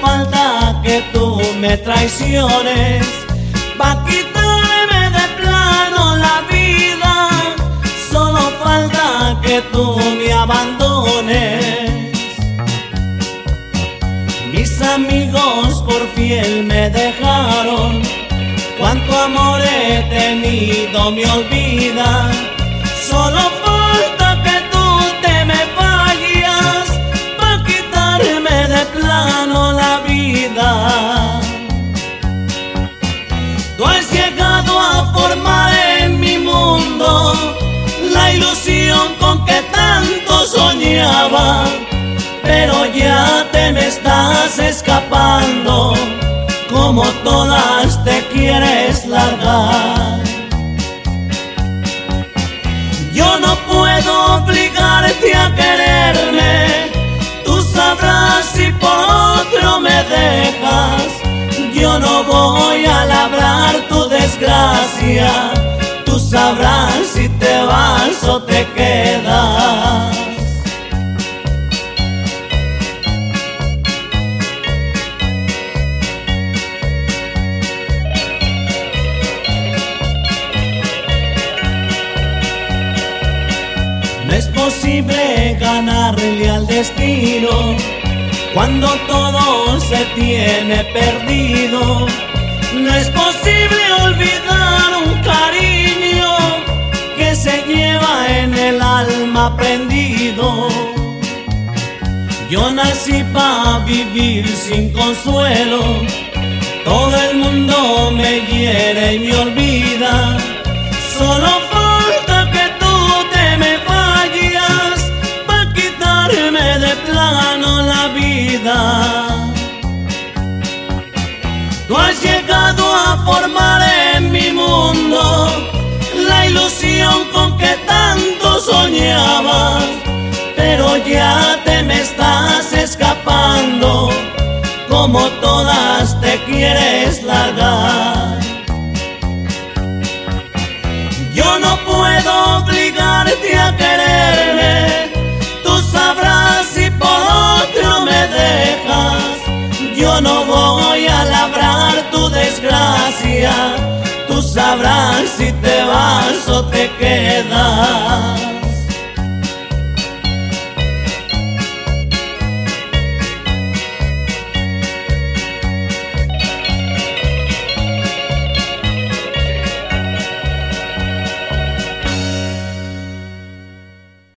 falta que tú me traiciones, pa' quitarme de plano la vida. Solo falta que tú me abandones. Mis amigos por fiel me dejaron, cuánto amor he tenido me olvidan. Solo falta que tú te me vayas, pa' quitarme de plano la vida. Tú has llegado a formar en mi mundo la ilusión con que tanto soñaba, pero ya te me estás escapando, como todas te quieres largar. Yo no puedo obligarte a quererme, tú sabrás si por otro me dejas. Yo no voy a labrar tu desgracia, tú sabrás si te vas o te quedas. No es posible ganarle al destino cuando todo se tiene perdido. No es posible olvidar un cariño que se lleva en el alma prendido. Yo nací pa' vivir sin consuelo, todo el mundo me hiere y me olvida. Solo falta que tú te me vayas, pa' quitarme de plano la vida. Tú has llegado a formar en mi mundo la ilusión con que tanto soñabas, pero ya te me estás escapando, como todas te quieres largar. Yo no puedo obligarte a quererme, tú sabrás si por otro me dejas. Yo no voy a labrar tu desgracia, tú sabrás si te vas o te quedas.